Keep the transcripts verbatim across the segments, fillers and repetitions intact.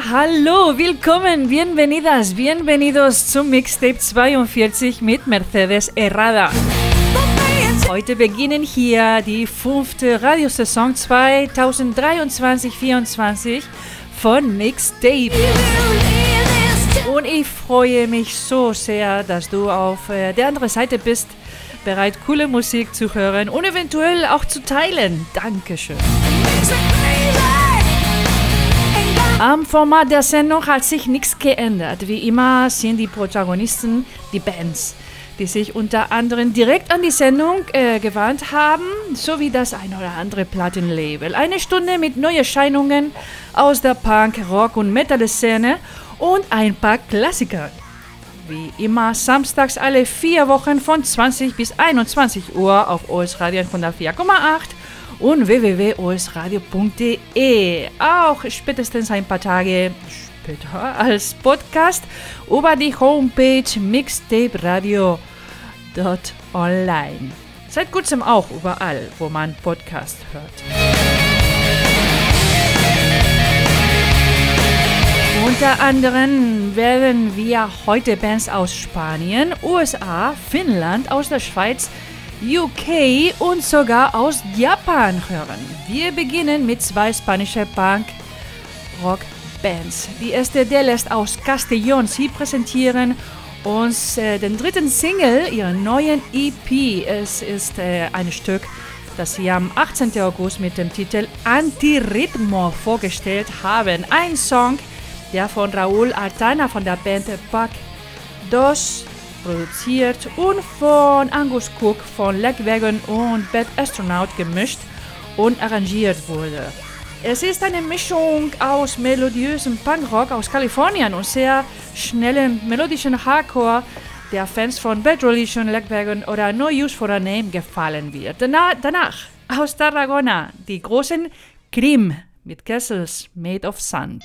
Hallo, willkommen, bienvenidas, bienvenidos zum Mixtape zweiundvierzig mit Mercedes Herrada. Heute beginnen hier die fünfte Radiosaison zweitausenddreiundzwanzig vierundzwanzig von Mixtape. Und ich freue mich so sehr, dass du auf äh, der anderen Seite bist, bereit, coole Musik zu hören und eventuell auch zu teilen. Dankeschön. Am Format der Sendung hat sich nichts geändert. Wie immer sind die Protagonisten die Bands, die sich unter anderem direkt an die Sendung äh, gewandt haben, sowie das ein oder andere Plattenlabel. Eine Stunde mit Neuerscheinungen aus der Punk-, Rock- und Metal-Szene und ein paar Klassiker. Wie immer samstags alle vier Wochen von zwanzig bis einundzwanzig Uhr auf O S Radio hundertvier Komma acht und w w w punkt o s radio punkt d e. Auch spätestens ein paar Tage später als Podcast über die Homepage mixtaperadio punkt online. Seit kurzem auch überall, wo man Podcast hört. Unter anderem werden wir heute Bands aus Spanien, U S A, Finnland, aus der Schweiz, U K und sogar aus Japan hören. Wir beginnen mit zwei spanischen Punk-Rock-Bands. Die erste der ist aus Castellón. Sie präsentieren uns äh, den dritten Single ihrer neuen E P. Es ist äh, ein Stück, das sie am achtzehnten August mit dem Titel Anti-Ritmo vorgestellt haben. Ein Song, der von Raúl Artana von der Band Pack Dos produziert und von Angus Cook von Lagwagon und Bad Astronaut gemischt und arrangiert wurde. Es ist eine Mischung aus melodiösem Punkrock aus Kalifornien und sehr schnellem melodischen Hardcore, der Fans von Bad Religion, Lagwagon oder No Use for a Name gefallen wird. Danach, danach aus Tarragona die großen Cream mit Castles Made of Sand.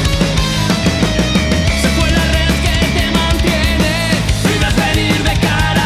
Se fue la red que te mantiene, vives venir de cara.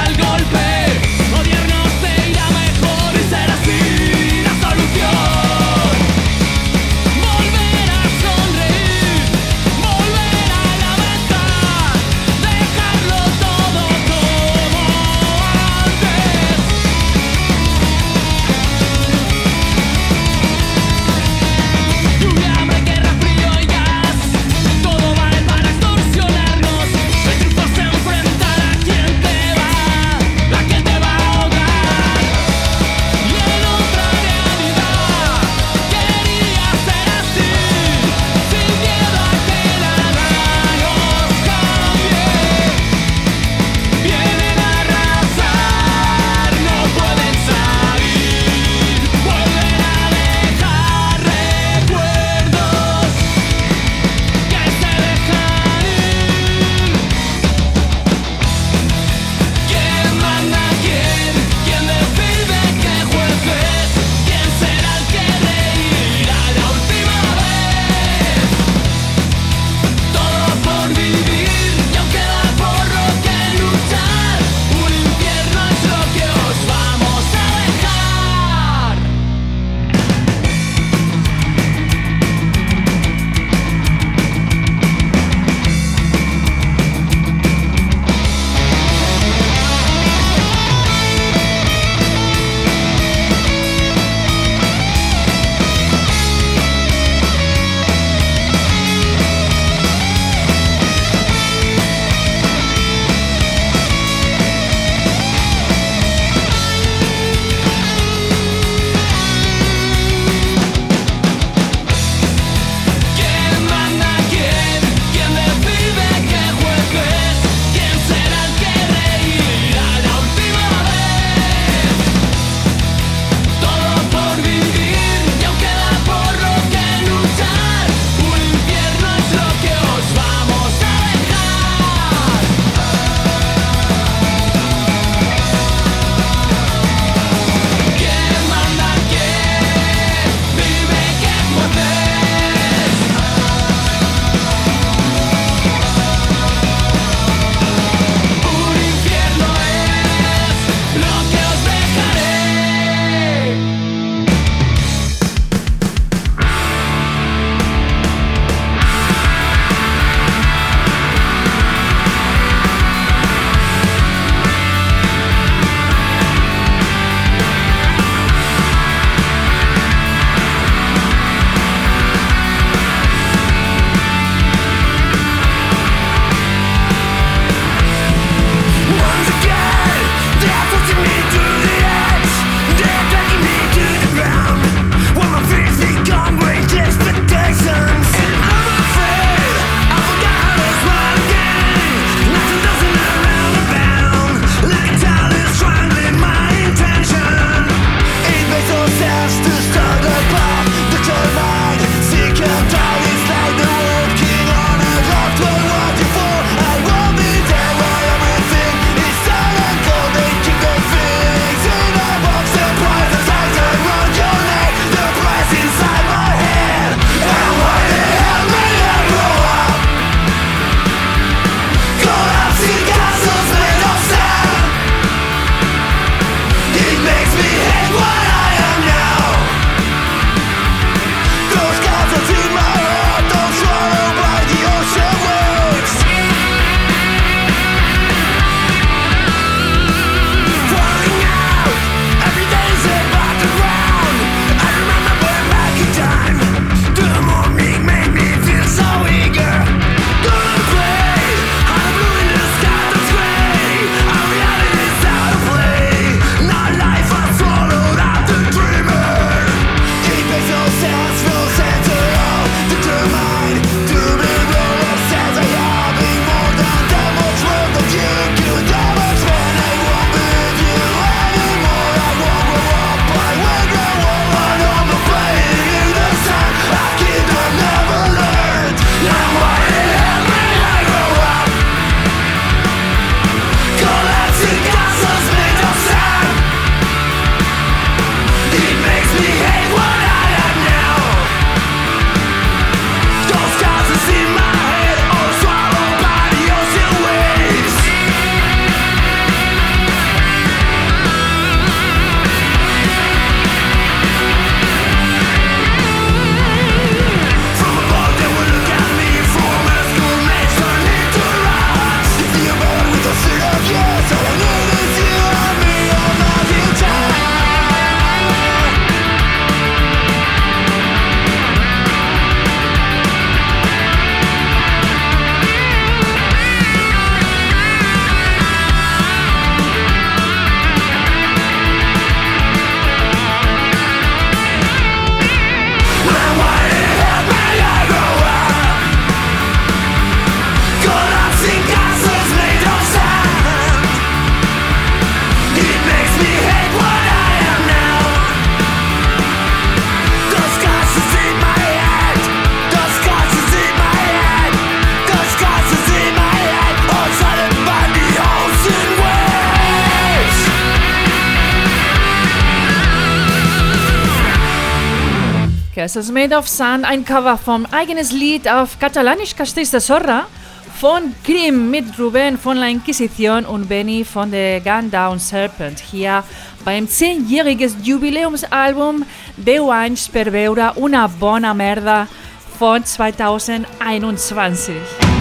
Castles Made of Sand, ein Cover vom eigenes Lied auf Katalanisch Castells de Sorra von Grimm mit Ruben von La Inquisition und Benny von der Gun Down Serpent hier beim zehnjähriges Jubiläumsalbum deu anys per veure una bona merda von zweitausendeinundzwanzig.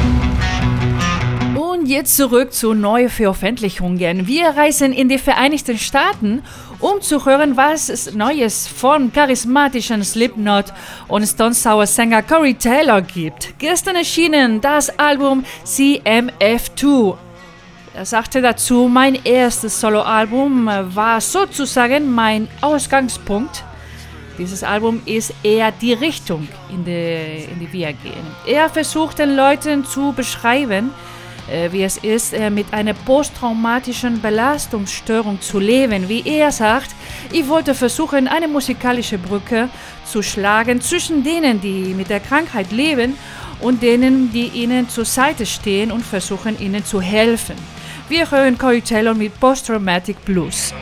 Und jetzt zurück zu neuen Veröffentlichungen. Wir reisen in die Vereinigten Staaten, um zu hören, was es Neues von charismatischen Slipknot und Stone Sour Sänger Corey Taylor gibt. Gestern erschienen das Album C M F zwei. Er sagte dazu, mein erstes Soloalbum war sozusagen mein Ausgangspunkt. Dieses Album ist eher die Richtung, in die, in die wir gehen. Er versucht den Leuten zu beschreiben, wie es ist, mit einer posttraumatischen Belastungsstörung zu leben. Wie er sagt, ich wollte versuchen, eine musikalische Brücke zu schlagen zwischen denen, die mit der Krankheit leben, und denen, die ihnen zur Seite stehen und versuchen, ihnen zu helfen. Wir hören Corey Taylor mit Post-Traumatic Blues.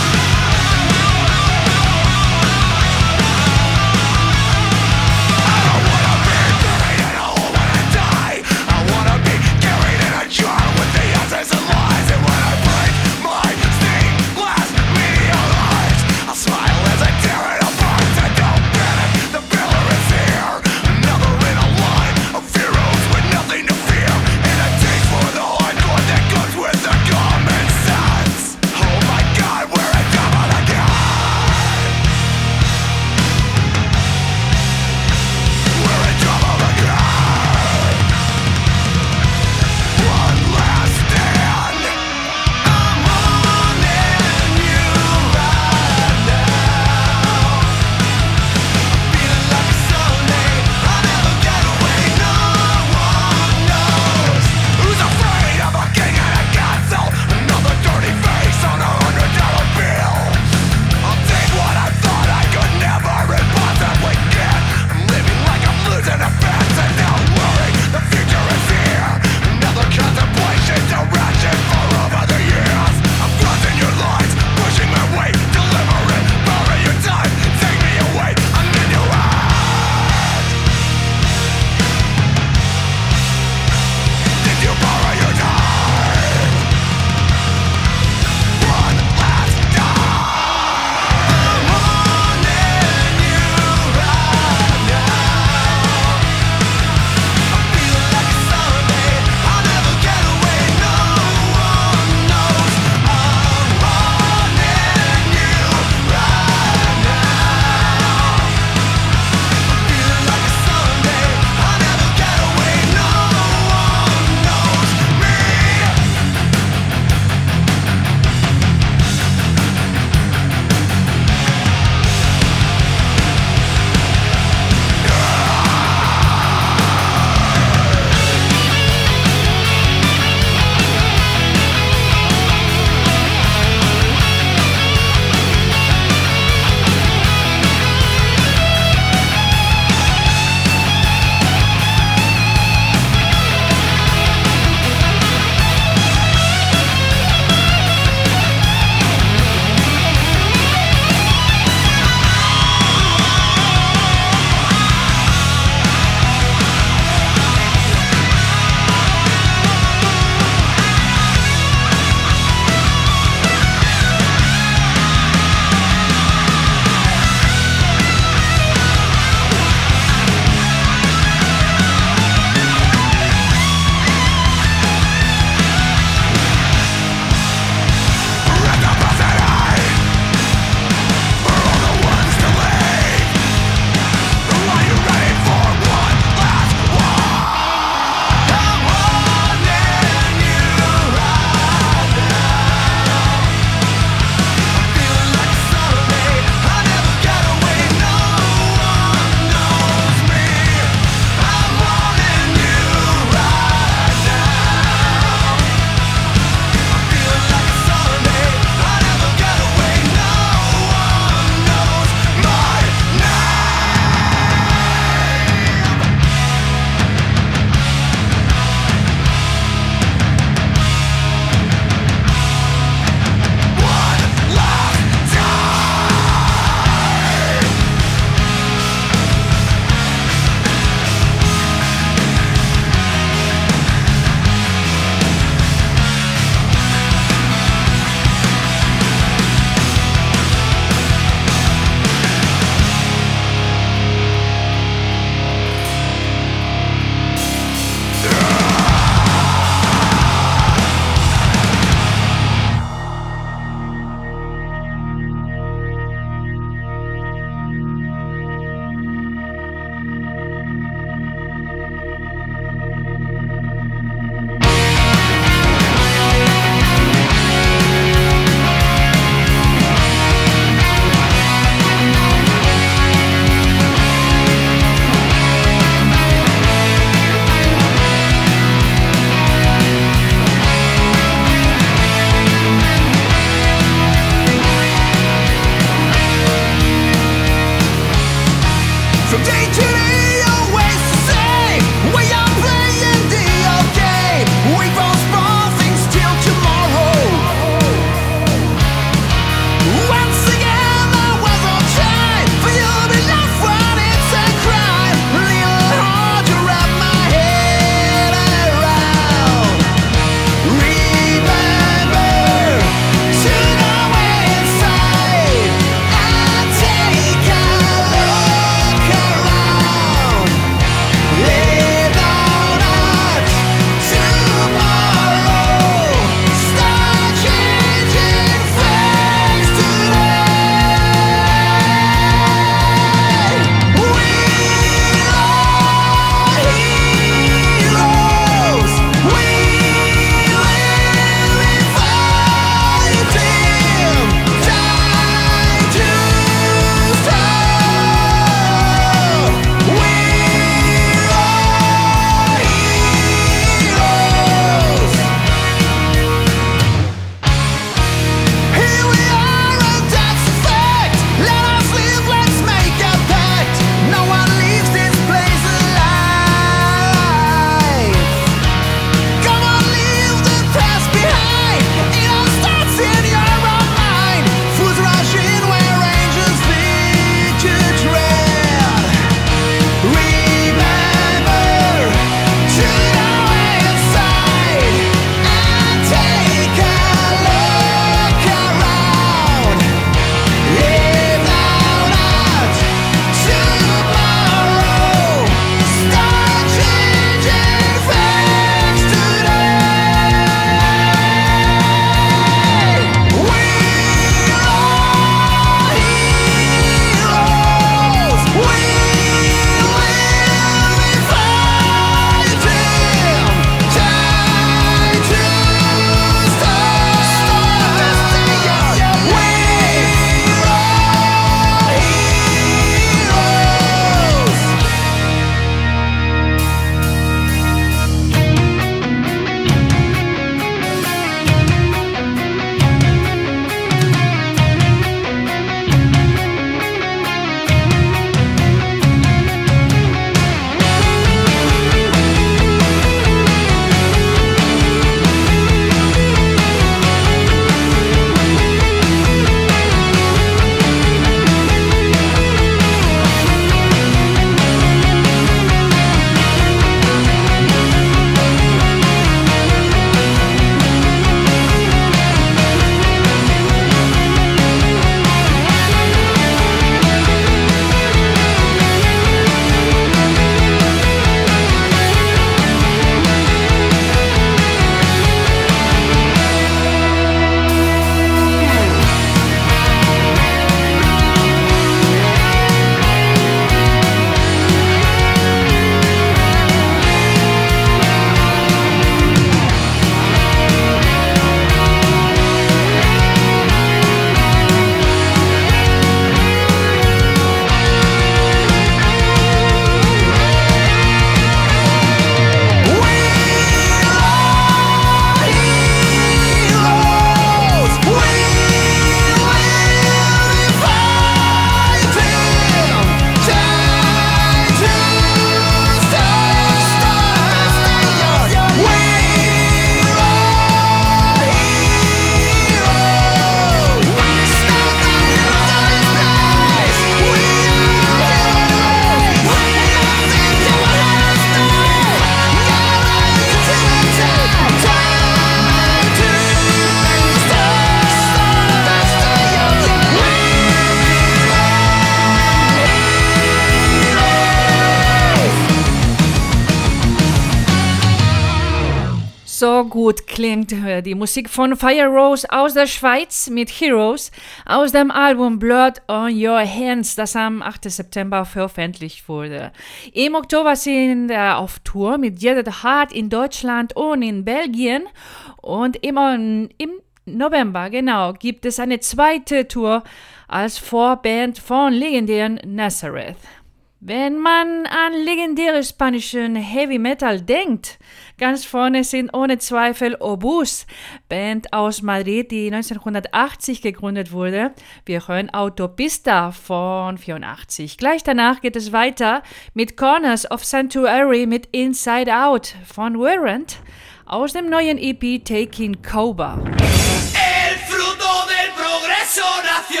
So gut klingt äh, die Musik von Fire Rose aus der Schweiz mit Heroes aus dem Album Blood on Your Hands, das am achten September veröffentlicht wurde. Im Oktober sind wir auf Tour mit Judith Hart in Deutschland und in Belgien und immer im November, genau, gibt es eine zweite Tour als Vorband von legendären Nazareth. Wenn man an legendäre spanischen Heavy Metal denkt, ganz vorne sind ohne Zweifel Obús, Band aus Madrid, die neunzehnhundertachtzig gegründet wurde. Wir hören Autopista von vierundachtzig. Gleich danach geht es weiter mit Corners of Sanctuary mit Inside Out von Warrant aus dem neuen E P Taking Cobra. El fruto del progreso nació.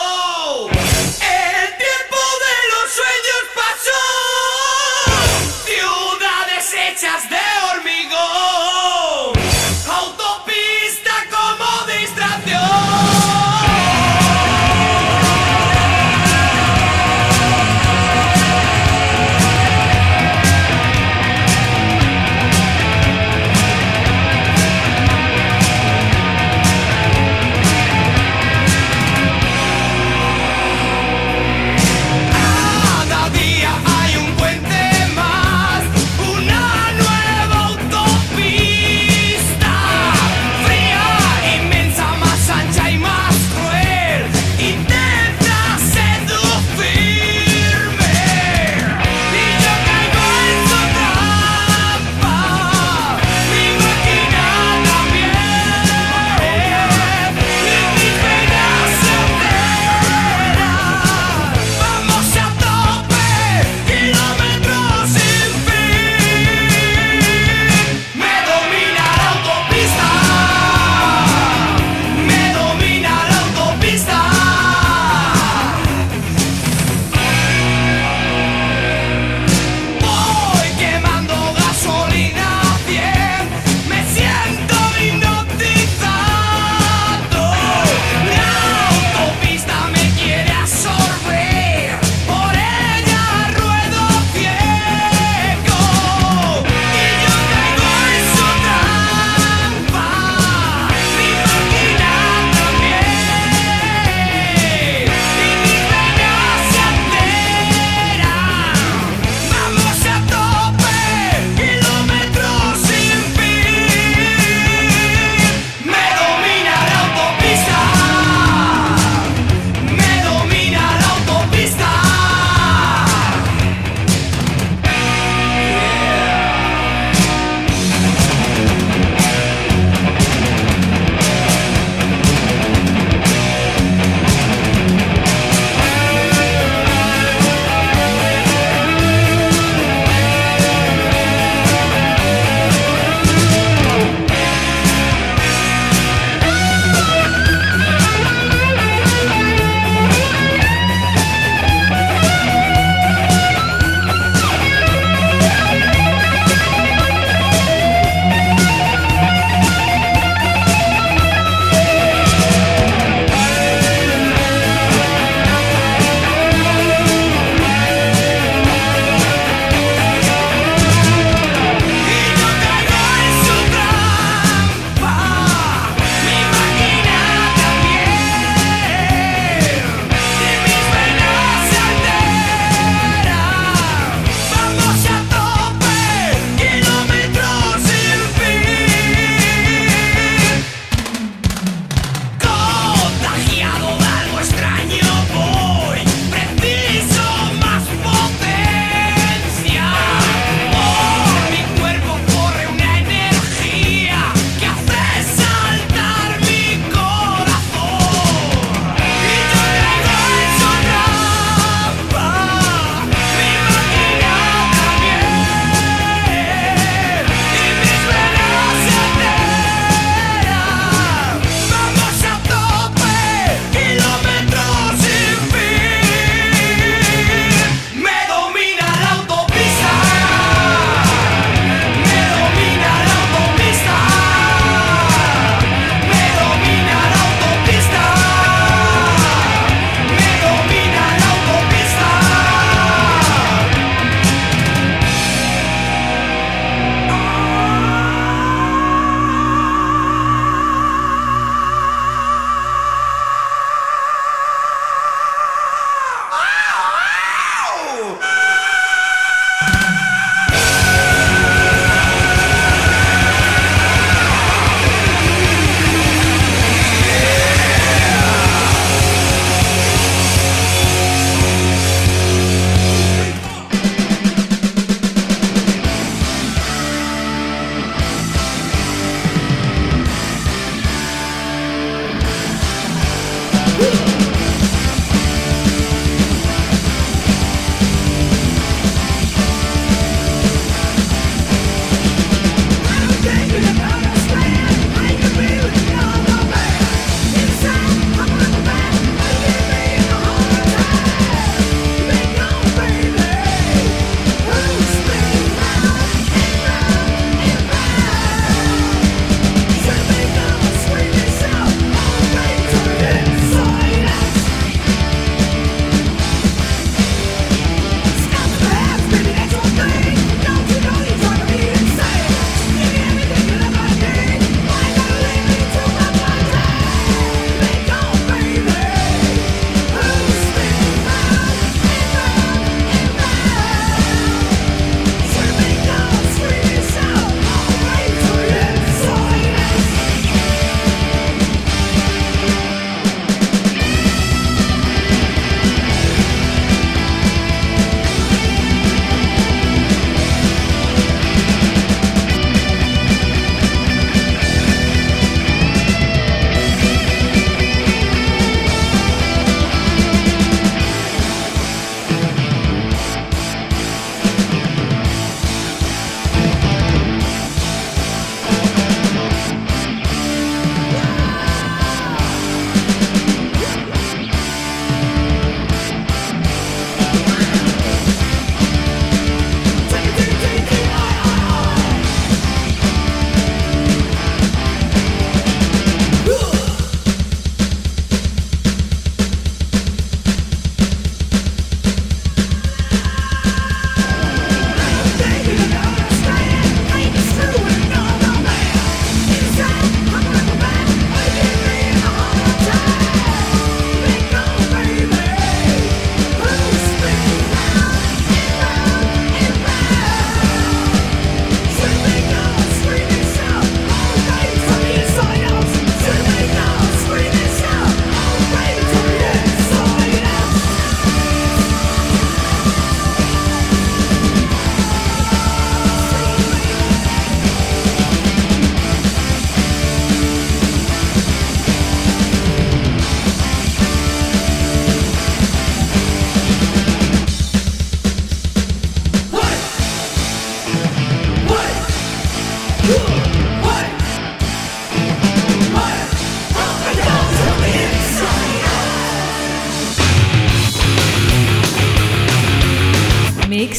El tiempo de los sueños pasó. Ciudades hechas de hormigón. Autopista como distracción.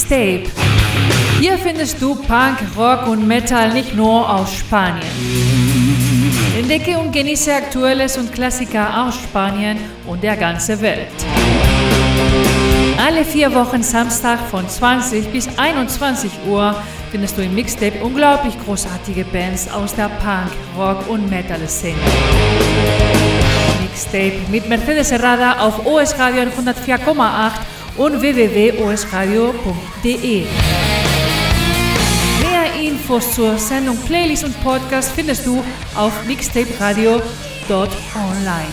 Mixtape. Hier findest du Punk, Rock und Metal nicht nur aus Spanien. Entdecke und genieße Aktuelles und Klassiker aus Spanien und der ganzen Welt. Alle vier Wochen Samstag von zwanzig bis einundzwanzig Uhr findest du im Mixtape unglaublich großartige Bands aus der Punk, Rock und Metal-Szene. Mixtape mit Mercedes Herrada auf O S Radio hundertvier Komma acht und w w w punkt o s radio punkt d e. Mehr Infos zur Sendung, Playlist und Podcast findest du auf mixtaperadio punkt online.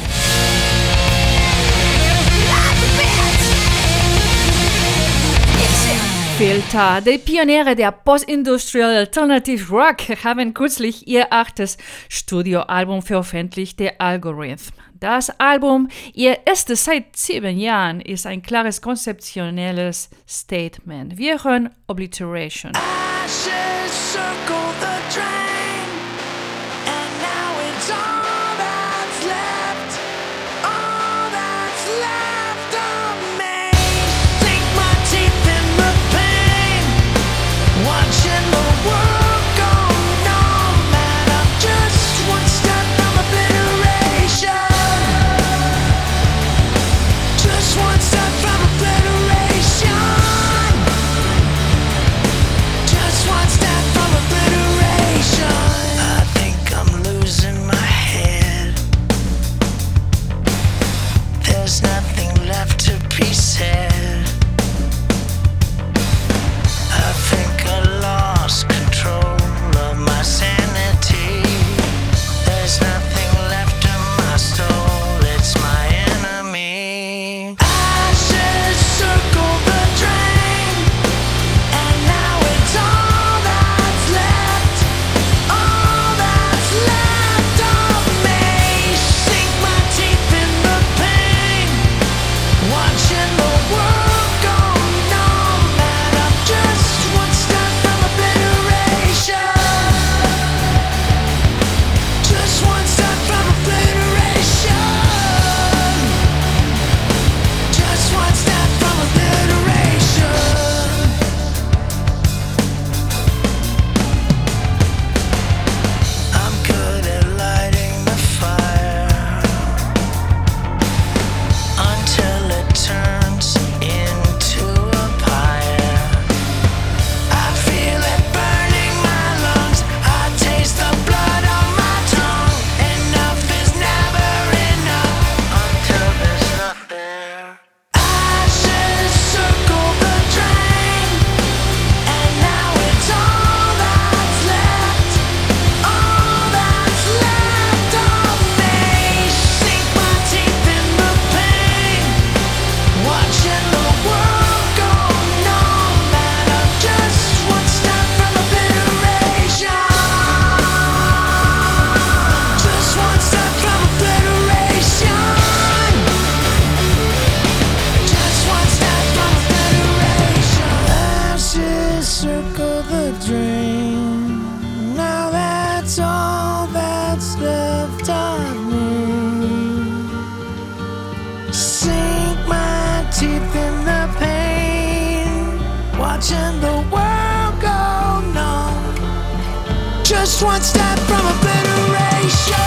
Filter, die Pioniere der Post-Industrial Alternative Rock, haben kürzlich ihr achtes Studioalbum veröffentlicht, The Algorithm. Das Album, ihr erstes seit sieben Jahren, ist ein klares konzeptionelles Statement. Wir hören Obliteration. Just one step from obliteration.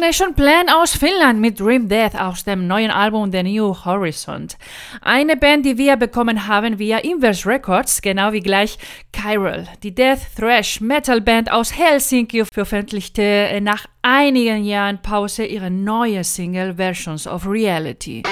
Nation Plan aus Finnland mit Dream Death aus dem neuen Album The New Horizon. Eine Band, die wir bekommen haben via Inverse Records, genau wie gleich Chiral. Die Death Thrash Metal Band aus Helsinki veröffentlichte nach einigen Jahren Pause ihre neue Single Versions of Reality.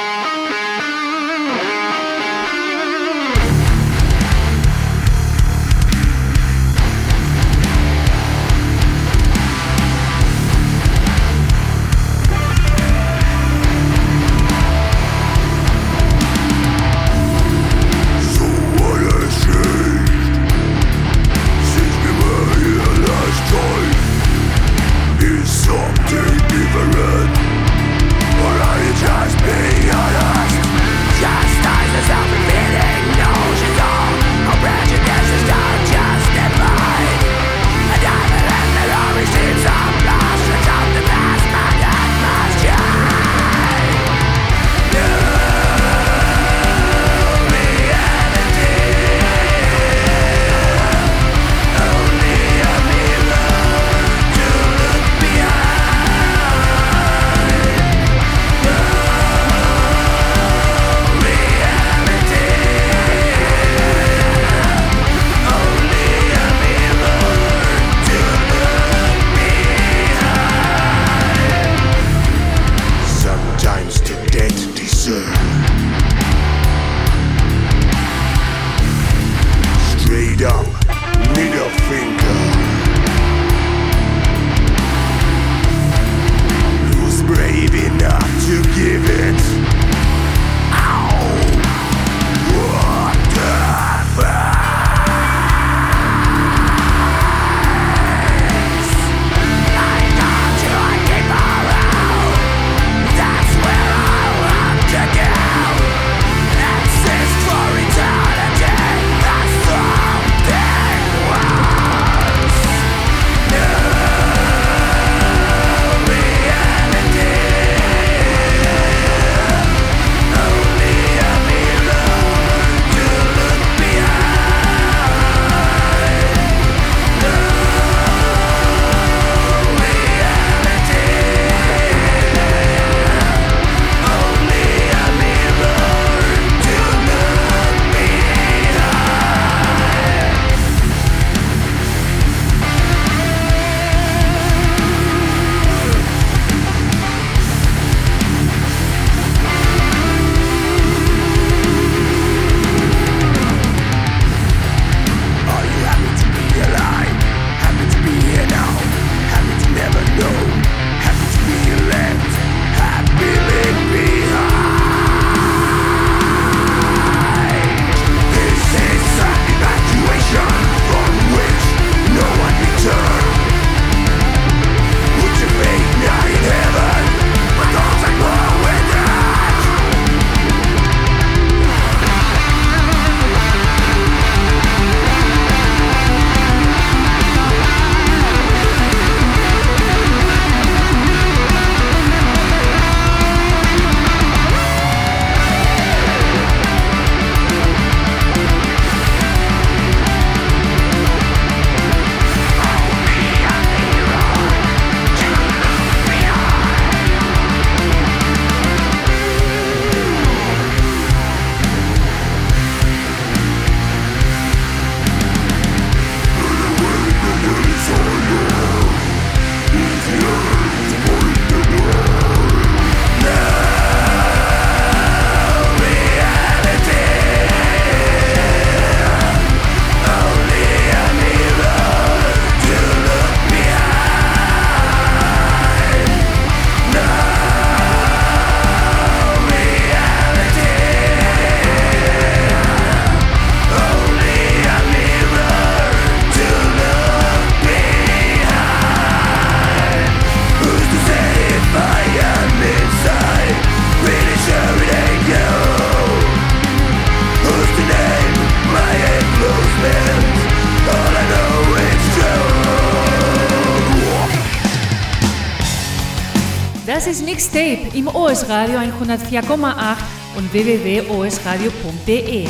Das ist Mixtape im O S Radio hundertvier Komma acht und w w w punkt o s radio punkt d e.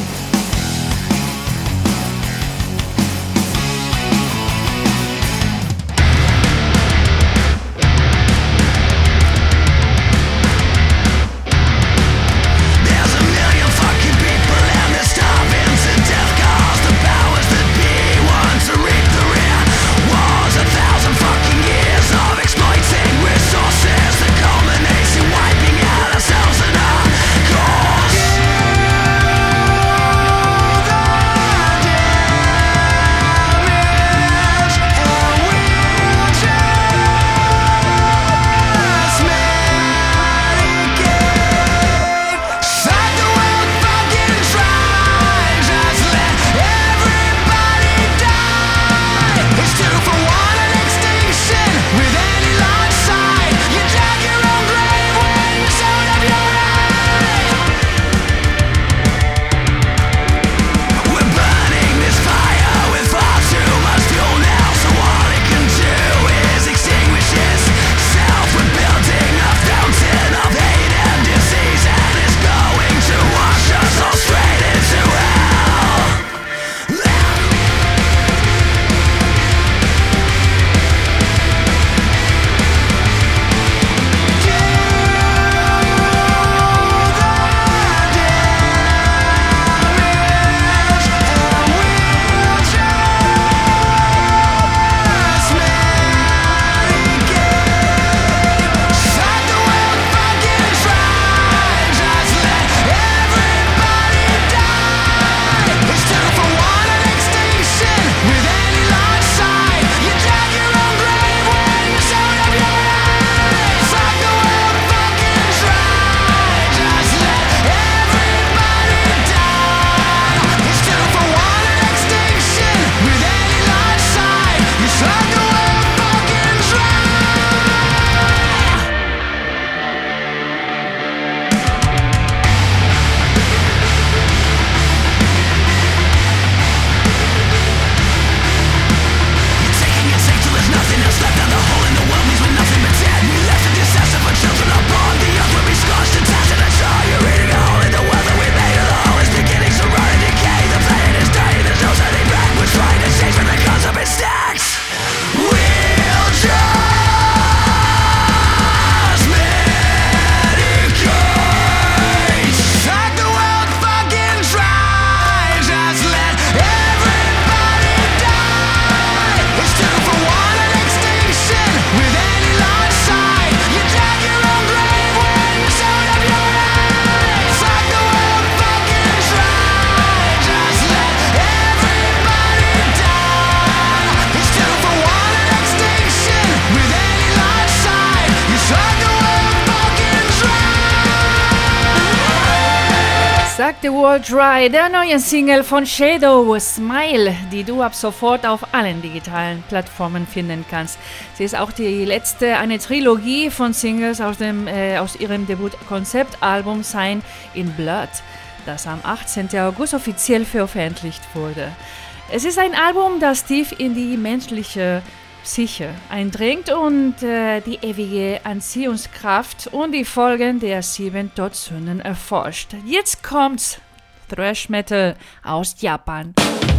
the World Dry, der neue Single von Shadow, Smile, die du ab sofort auf allen digitalen Plattformen finden kannst. Sie ist auch die letzte, eine Trilogie von Singles aus, dem, äh, aus ihrem Debüt-Konzeptalbum Sign in Blood, das am achtzehnten August offiziell veröffentlicht wurde. Es ist ein Album, das tief in die menschliche Psyche eindringt und äh, die ewige Anziehungskraft und die Folgen der sieben Todsünden erforscht. Jetzt kommt's, Thrash Metal aus Japan.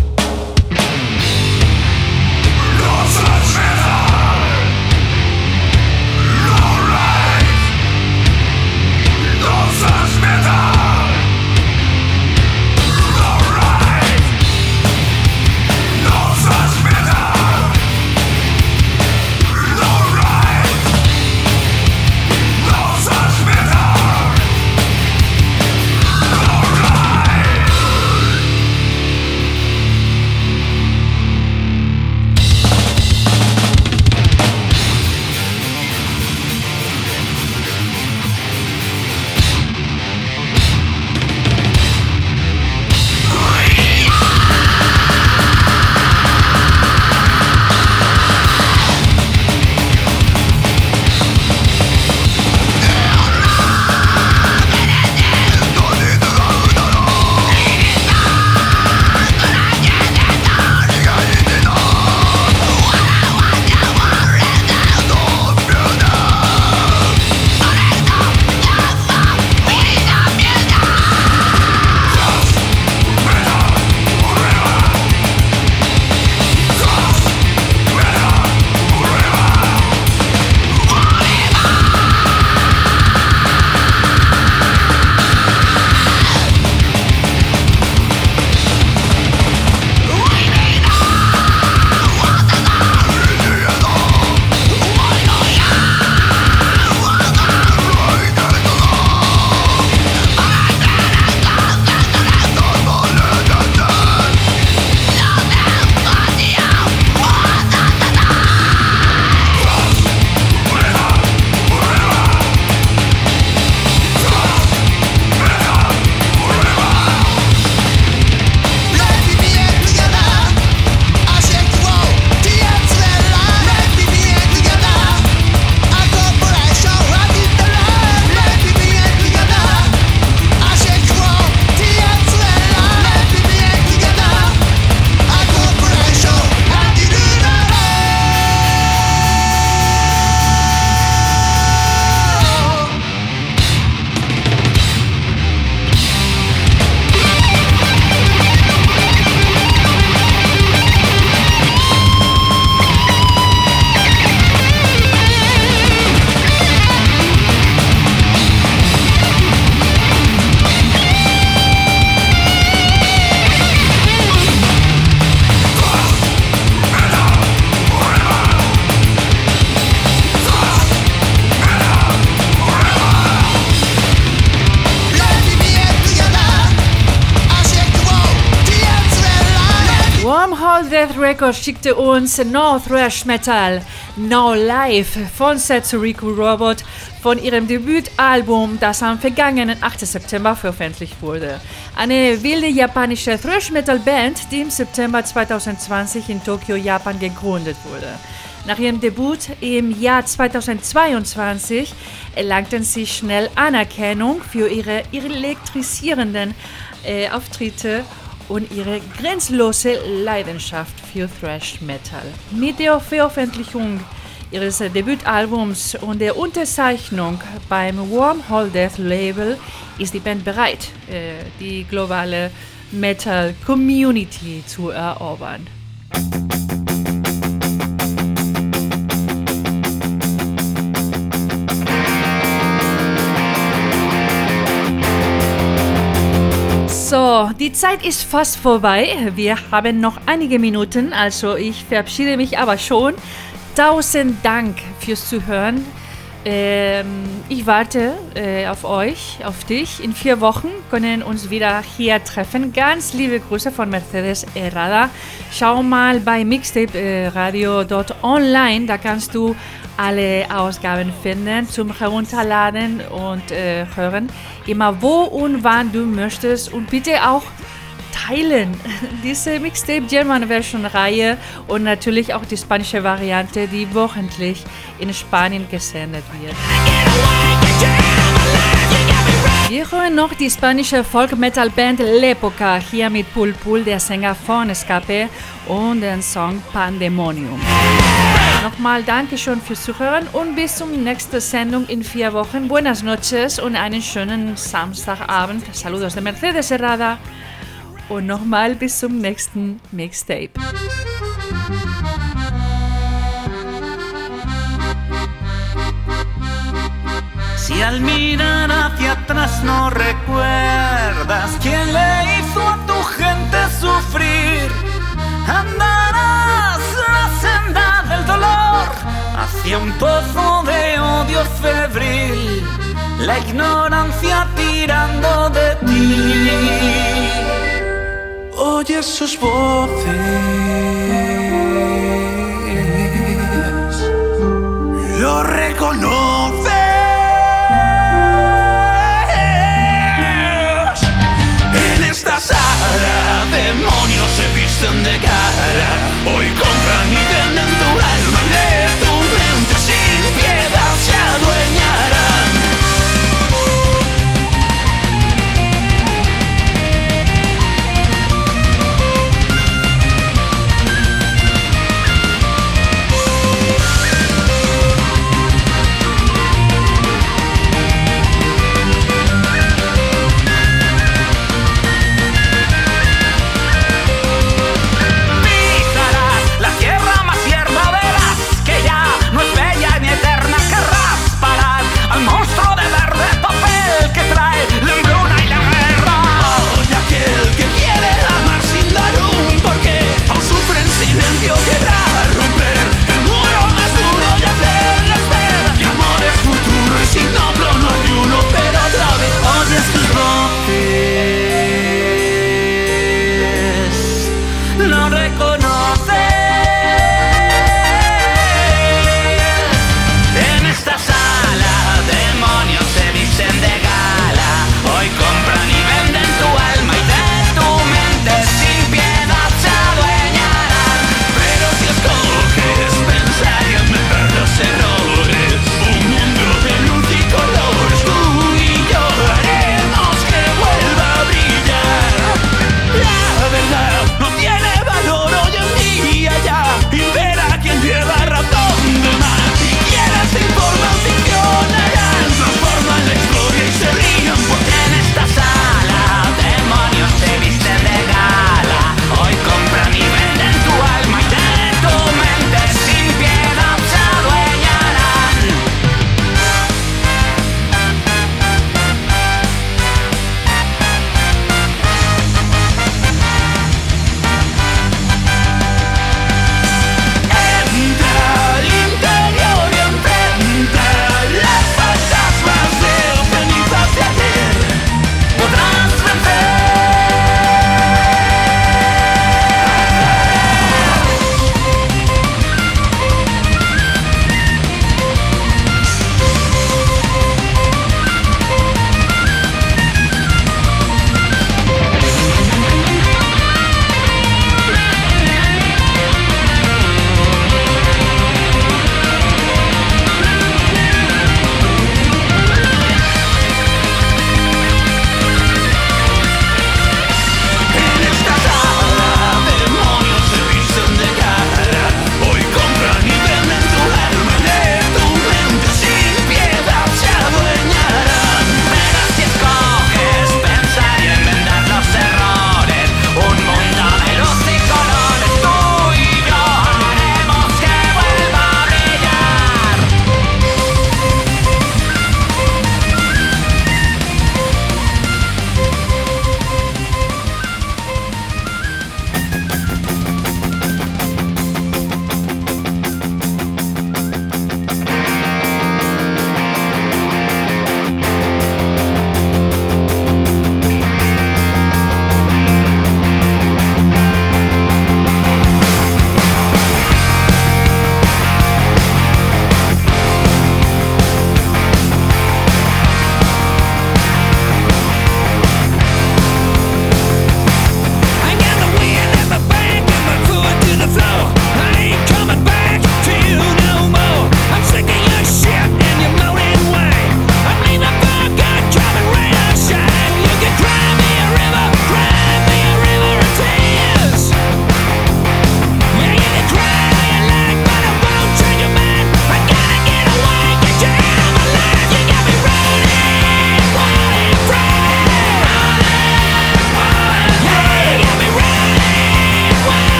Death Records schickte uns No Thrash Metal, No Life von Setsuriku Robot von ihrem Debütalbum, das am vergangenen achten September veröffentlicht wurde. Eine wilde japanische Thrash Metal Band, die im September zweitausendzwanzig in Tokio, Japan gegründet wurde. Nach ihrem Debüt im Jahr zweitausendzweiundzwanzig erlangten sie schnell Anerkennung für ihre elektrisierenden äh, Auftritte und ihre grenzenlose Leidenschaft für Thrash Metal. Mit der Veröffentlichung ihres Debütalbums und der Unterzeichnung beim Wormhole Death Label ist die Band bereit, die globale Metal Community zu erobern. So, die Zeit ist fast vorbei. Wir haben noch einige Minuten, also ich verabschiede mich aber schon. Tausend Dank fürs Zuhören. Ähm, ich warte äh, auf euch, auf dich. In vier Wochen können wir uns wieder hier treffen. Ganz liebe Grüße von Mercedes Herrada. Schau mal bei mixtape radio punkt online, da kannst du alle Ausgaben finden zum Herunterladen und äh, hören. Immer wo und wann du möchtest und bitte auch teilen. Diese Mixtape German Version Reihe und natürlich auch die spanische Variante, die wochentlich in Spanien gesendet wird. Wir hören noch die spanische Folk-Metal-Band L'Epoca, hier mit Pul Pul, der Sänger von Escape, und den Song Pandemonium. Nochmal Dankeschön fürs Zuhören und bis zum nächsten Sendung in vier Wochen. Buenas noches und einen schönen Samstagabend. Saludos de Mercedes Herrada und nochmal bis zum nächsten Mixtape. Si al mirar hacia atrás no recuerdas quién le hizo a tu gente sufrir, andarás la senda del dolor hacia un pozo de odio febril, la ignorancia tirando de ti. Oye sus voces